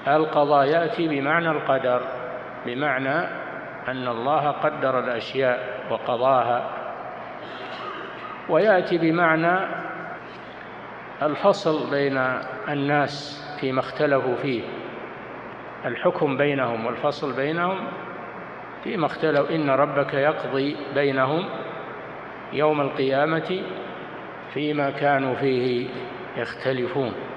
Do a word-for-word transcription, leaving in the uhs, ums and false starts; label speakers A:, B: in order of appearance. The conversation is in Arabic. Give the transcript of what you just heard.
A: القضاء يأتي بمعنى القدر، بمعنى أن الله قدر الأشياء وقضاها، ويأتي بمعنى الفصل بين الناس فيما اختلفوا فيه، الحكم بينهم والفصل بينهم فيما اختلفوا. إن ربك يقضي بينهم يوم القيامة فيما كانوا فيه يختلفون.